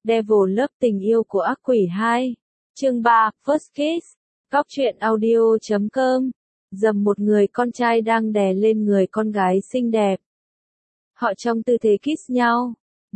Devil Love tình yêu của ác quỷ 2. Chương 3, First Kiss. Cóc truyện audio.com. Dầm một người con trai đang đè lên người con gái xinh đẹp. Họ trong tư thế kiss nhau.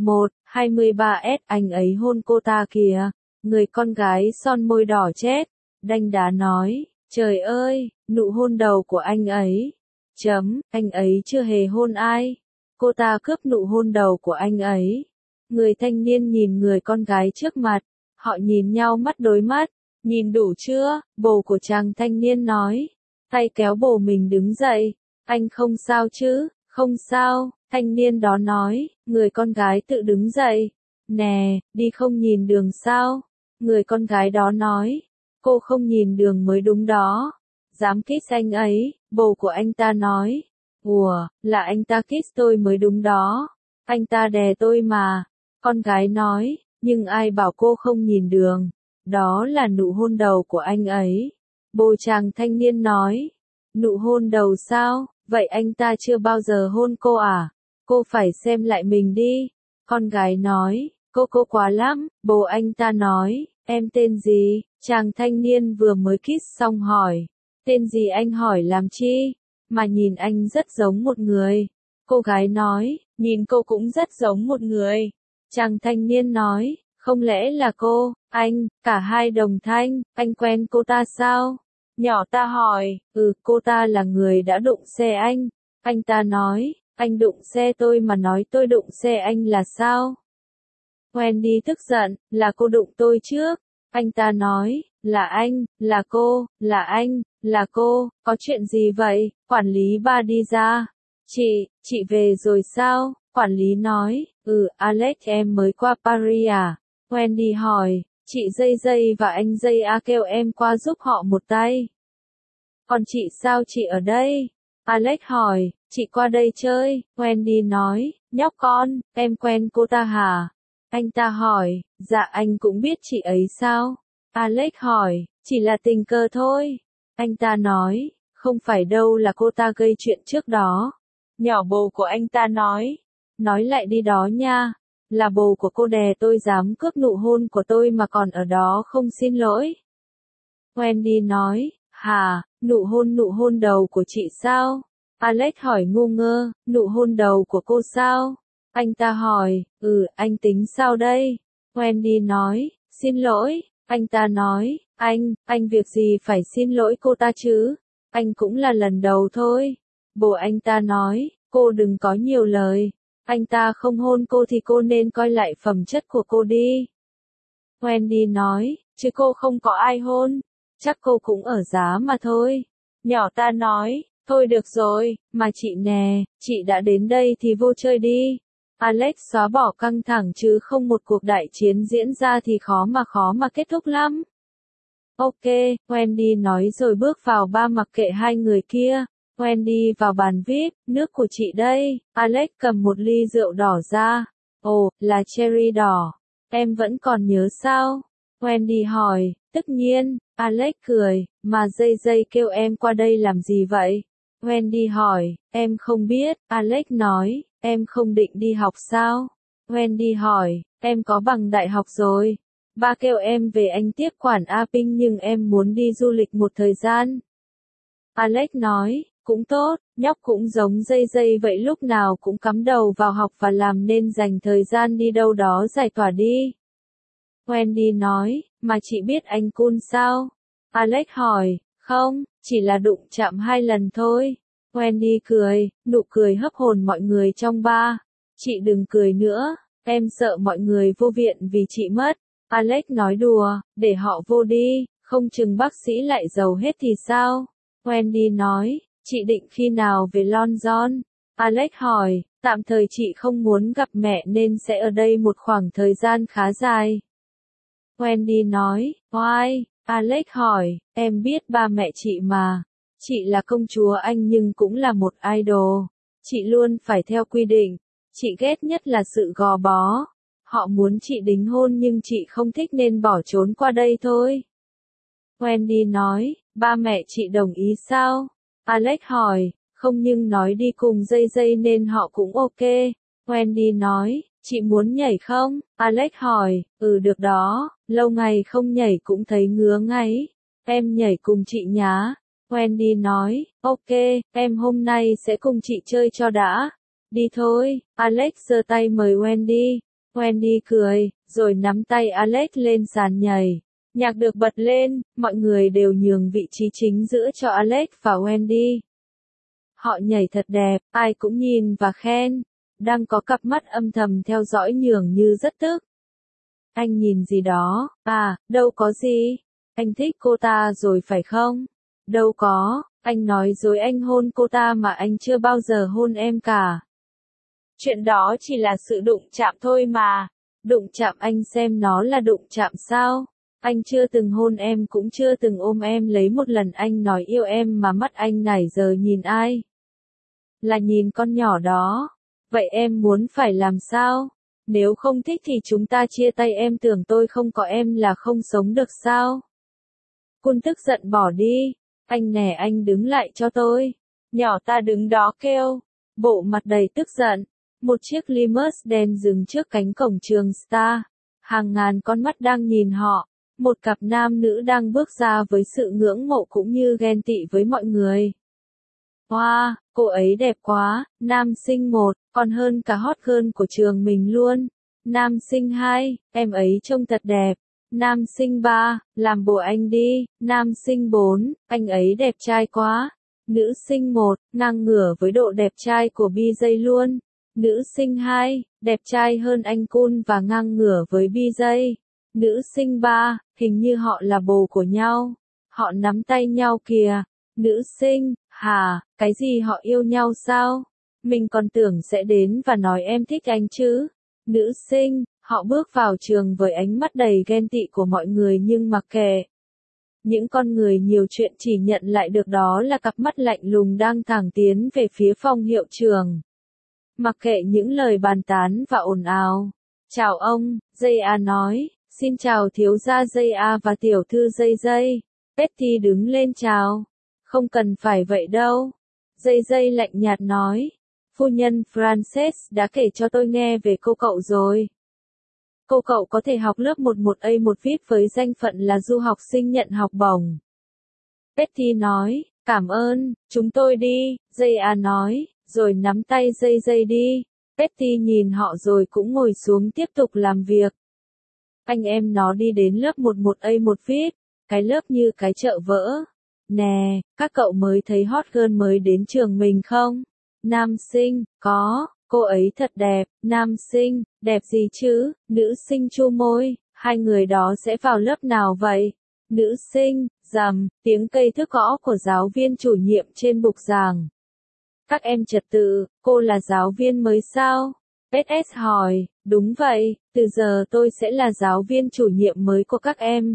1:23 anh ấy hôn cô ta kìa. Người con gái son môi đỏ chết. Đanh đá nói, trời ơi, nụ hôn đầu của anh ấy. Anh ấy chưa hề hôn ai. Cô ta cướp nụ hôn đầu của anh ấy. Người thanh niên nhìn người con gái trước mặt. Họ nhìn nhau mắt đối mắt. Nhìn đủ chưa? Bồ của chàng thanh niên nói. Tay kéo bồ mình đứng dậy. Anh không sao chứ? Không sao, thanh niên đó nói. Người con gái tự đứng dậy. Nè, đi không nhìn đường sao? Người con gái đó nói. Cô không nhìn đường mới đúng đó. Dám kiss anh ấy, bồ của anh ta nói. Ủa, là anh ta kiss tôi mới đúng đó. Anh ta đè tôi mà. Con gái nói, nhưng ai bảo cô không nhìn đường. Đó là nụ hôn đầu của anh ấy. Bồ chàng thanh niên nói. Nụ hôn đầu sao? Vậy anh ta chưa bao giờ hôn cô à? Cô phải xem lại mình đi. Con gái nói, cô quá lắm. Bồ anh ta nói, em tên gì? Chàng thanh niên vừa mới kiss xong hỏi. Tên gì anh hỏi làm chi? Mà nhìn anh rất giống một người. Cô gái nói, nhìn cô cũng rất giống một người. Chàng thanh niên nói, không lẽ là cô, anh, cả hai đồng thanh, anh quen cô ta sao? Nhỏ ta hỏi, cô ta là người đã đụng xe anh. Anh ta nói, anh đụng xe tôi mà nói tôi đụng xe anh là sao? Wendy tức giận, là cô đụng tôi trước. Anh ta nói, là anh, là cô, là anh, là cô, có chuyện gì vậy? Quản lý ba đi ra. Chị về rồi sao? Quản lý nói, Alex em mới qua Paris à? Wendy hỏi, chị Dây và anh Dây kêu em qua giúp họ một tay. Còn chị sao chị ở đây? Alex hỏi, chị qua đây chơi. Wendy nói, nhóc con, em quen cô ta hả? Anh ta hỏi, dạ anh cũng biết chị ấy sao? Alex hỏi, chỉ là tình cờ thôi. Anh ta nói, không phải đâu là cô ta gây chuyện trước đó. Nhỏ bồ của anh ta nói lại đi đó nha. Là bồ của cô đè tôi dám cướp nụ hôn của tôi mà còn ở đó không xin lỗi. Wendy nói, hả, nụ hôn đầu của chị sao? Alex hỏi ngu ngơ, nụ hôn đầu của cô sao? Anh ta hỏi, anh tính sao đây? Wendy nói, xin lỗi. Anh ta nói, anh việc gì phải xin lỗi cô ta chứ? Anh cũng là lần đầu thôi. Bồ anh ta nói, cô đừng có nhiều lời. Anh ta không hôn cô thì cô nên coi lại phẩm chất của cô đi. Wendy nói, chứ cô không có ai hôn. Chắc cô cũng ở giá mà thôi. Nhỏ ta nói, thôi được rồi, mà chị nè, chị đã đến đây thì vô chơi đi. Alex xóa bỏ căng thẳng chứ không một cuộc đại chiến diễn ra thì khó mà kết thúc lắm. Ok, Wendy nói rồi bước vào bar mặc kệ hai người kia. Wendy vào bàn VIP, nước của chị đây. Alex cầm một ly rượu đỏ ra. Ồ, là cherry đỏ. Em vẫn còn nhớ sao? Wendy hỏi, tất nhiên. Alex cười, mà Dây kêu em qua đây làm gì vậy? Wendy hỏi, em không biết. Alex nói, em không định đi học sao? Wendy hỏi, em có bằng đại học rồi. Ba kêu em về anh tiếp quản Ping nhưng em muốn đi du lịch một thời gian. Alex nói, cũng tốt, nhóc cũng giống Dây vậy lúc nào cũng cắm đầu vào học và làm nên dành thời gian đi đâu đó giải tỏa đi. Wendy nói, mà chị biết anh Kun sao? Alex hỏi, không, chỉ là đụng chạm 2 lần thôi. Wendy cười, nụ cười hấp hồn mọi người trong bar. Chị đừng cười nữa, em sợ mọi người vô viện vì chị mất. Alex nói đùa, để họ vô đi, không chừng bác sĩ lại giàu hết thì sao? Wendy nói, chị định khi nào về London? Alex hỏi, tạm thời chị không muốn gặp mẹ nên sẽ ở đây một khoảng thời gian khá dài. Wendy nói, why? Alex hỏi, em biết ba mẹ chị mà. Chị là công chúa Anh nhưng cũng là một idol. Chị luôn phải theo quy định. Chị ghét nhất là sự gò bó. Họ muốn chị đính hôn nhưng chị không thích nên bỏ trốn qua đây thôi. Wendy nói, ba mẹ chị đồng ý sao? Alex hỏi, không nhưng nói đi cùng Dây nên họ cũng ok. Wendy nói, Chị muốn nhảy không? Alex hỏi, được đó, lâu ngày không nhảy cũng thấy ngứa ngáy. Em nhảy cùng chị nhá. Wendy nói, ok, em hôm nay sẽ cùng chị chơi cho đã. Đi thôi, Alex giơ tay mời Wendy. Wendy cười, rồi nắm tay Alex lên sàn nhảy. Nhạc được bật lên, mọi người đều nhường vị trí chính giữa cho Alex và Wendy. Họ nhảy thật đẹp, ai cũng nhìn và khen. Đang có cặp mắt âm thầm theo dõi nhường như rất tức. Anh nhìn gì đó? À, đâu có gì. Anh thích cô ta rồi phải không? Đâu có, anh nói dối anh hôn cô ta mà anh chưa bao giờ hôn em cả. Chuyện đó chỉ là sự đụng chạm thôi mà. Đụng chạm anh xem nó là đụng chạm sao? Anh chưa từng hôn em cũng chưa từng ôm em lấy một lần anh nói yêu em mà mắt anh nãy giờ nhìn ai? Là nhìn con nhỏ đó. Vậy em muốn phải làm sao? Nếu không thích thì chúng ta chia tay em tưởng tôi không có em là không sống được sao? Kun tức giận bỏ đi. Anh nè anh đứng lại cho tôi. Nhỏ ta đứng đó kêu. Bộ mặt đầy tức giận. Một chiếc Limus đen dừng trước cánh cổng trường Star. Hàng ngàn con mắt đang nhìn họ. Một cặp nam nữ đang bước ra với sự ngưỡng mộ cũng như ghen tị với mọi người. Wow, cô ấy đẹp quá, nam sinh 1, còn hơn cả hot girl của trường mình luôn. Nam sinh 2, em ấy trông thật đẹp. Nam sinh 3, làm bộ anh đi. Nam sinh 4, anh ấy đẹp trai quá. Nữ sinh 1, ngang ngửa với độ đẹp trai của BJ luôn. Nữ sinh 2, đẹp trai hơn anh Kun và ngang ngửa với BJ. Nữ sinh 3, hình như họ là bồ của nhau. Họ nắm tay nhau kìa. Nữ sinh, hả, cái gì họ yêu nhau sao? Mình còn tưởng sẽ đến và nói em thích anh chứ. Nữ sinh, họ bước vào trường với ánh mắt đầy ghen tị của mọi người nhưng mặc kệ. Những con người nhiều chuyện chỉ nhận lại được đó là cặp mắt lạnh lùng đang thẳng tiến về phía phòng hiệu trưởng. Mặc kệ những lời bàn tán và ồn ào. Chào ông, J.A. nói, xin chào thiếu gia J.A. và tiểu thư J.J. Betty đứng lên chào. Không cần phải vậy đâu. J.J. lạnh nhạt nói. Phu nhân Frances đã kể cho tôi nghe về cô cậu rồi. Cô cậu có thể học lớp 11A1 VIP với danh phận là du học sinh nhận học bổng. Betty nói, cảm ơn, chúng tôi đi, J.A. nói, rồi nắm tay J.J. đi. Betty nhìn họ rồi cũng ngồi xuống tiếp tục làm việc. Anh em nó đi đến lớp 11A1 VIP, cái lớp như cái chợ vỡ. Nè, các cậu mới thấy hot girl mới đến trường mình không? Nam sinh, có, cô ấy thật đẹp. Nam sinh, đẹp gì chứ? Nữ sinh chu môi, hai người đó sẽ vào lớp nào vậy? Nữ sinh, rầm, tiếng cây thước gõ của giáo viên chủ nhiệm trên bục giảng. Các em trật tự, cô là giáo viên mới sao? SS hỏi, đúng vậy, từ giờ tôi sẽ là giáo viên chủ nhiệm mới của các em.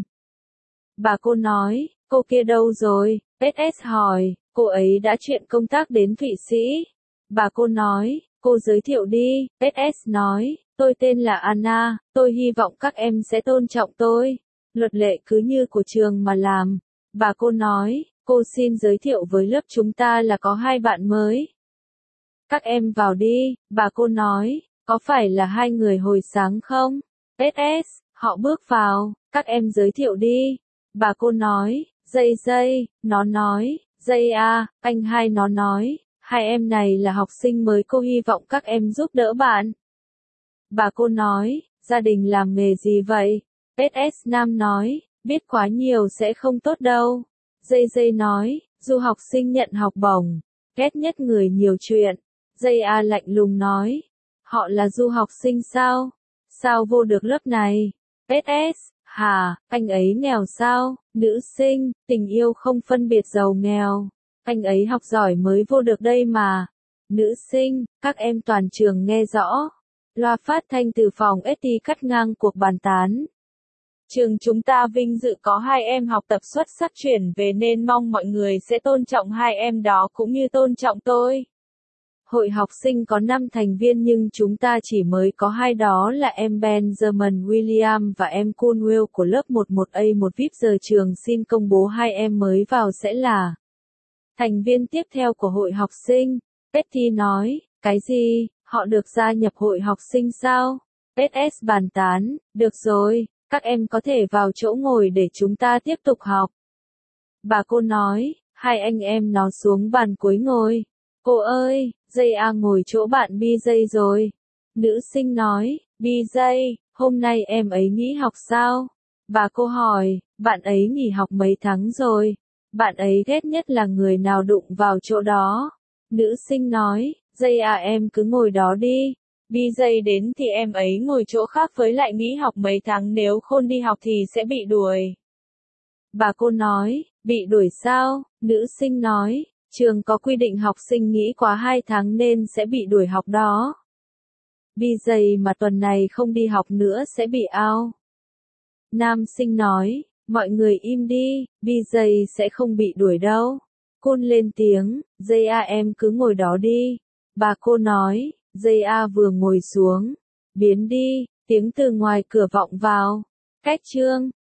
Bà cô nói, cô kia đâu rồi? SS hỏi, cô ấy đã chuyển công tác đến Thụy Sĩ. Bà cô nói, cô giới thiệu đi. SS nói, tôi tên là Anna, tôi hy vọng các em sẽ tôn trọng tôi. Luật lệ cứ như của trường mà làm. Bà cô nói, cô xin giới thiệu với lớp chúng ta là có 2 bạn mới. Các em vào đi, bà cô nói, có phải là 2 người hồi sáng không? SS, họ bước vào, các em giới thiệu đi. Bà cô nói, Dây, nó nói, Dây à, anh hai nó nói, 2 em này là học sinh mới cô hy vọng các em giúp đỡ bạn. Bà cô nói, gia đình làm nghề gì vậy? SS Nam nói, biết quá nhiều sẽ không tốt đâu. Dây nói, du học sinh nhận học bổng, ghét nhất người nhiều chuyện. Dây A lạnh lùng nói, họ là du học sinh sao? Sao vô được lớp này? SS, hả, anh ấy nghèo sao? Nữ sinh, tình yêu không phân biệt giàu nghèo. Anh ấy học giỏi mới vô được đây mà. Nữ sinh, các em toàn trường nghe rõ. Loa phát thanh từ phòng ST cắt ngang cuộc bàn tán. Trường chúng ta vinh dự có 2 em học tập xuất sắc chuyển về nên mong mọi người sẽ tôn trọng 2 em đó cũng như tôn trọng tôi. Hội học sinh có 5 thành viên nhưng chúng ta chỉ mới có 2 đó là em Benjamin William và em Kunwell của lớp 11A1 VIP giờ trường xin công bố 2 em mới vào sẽ là thành viên tiếp theo của hội học sinh. Betty nói, cái gì, Họ được gia nhập hội học sinh sao? SS bàn tán, được rồi, các em có thể vào chỗ ngồi để chúng ta tiếp tục học. Bà cô nói, hai anh em nó xuống bàn cuối ngồi. Cô ơi, JA ngồi chỗ bạn BJ rồi. Nữ sinh nói, BJ, hôm nay em ấy nghỉ học sao? Bà cô hỏi, bạn ấy nghỉ học mấy tháng rồi? Bạn ấy ghét nhất là người nào đụng vào chỗ đó. Nữ sinh nói, JA em cứ ngồi đó đi. BJ đến thì em ấy ngồi chỗ khác với lại nghỉ học mấy tháng nếu không đi học thì sẽ bị đuổi. Bà cô nói, bị đuổi sao? Nữ sinh nói, trường có quy định học sinh nghỉ quá 2 tháng nên sẽ bị đuổi học đó. BJ mà tuần này không đi học nữa sẽ bị out. Nam sinh nói, mọi người im đi, BJ sẽ không bị đuổi đâu. Côn lên tiếng, JA em cứ ngồi đó đi. Bà cô nói, JA vừa ngồi xuống. Biến đi, tiếng từ ngoài cửa vọng vào. Cách chương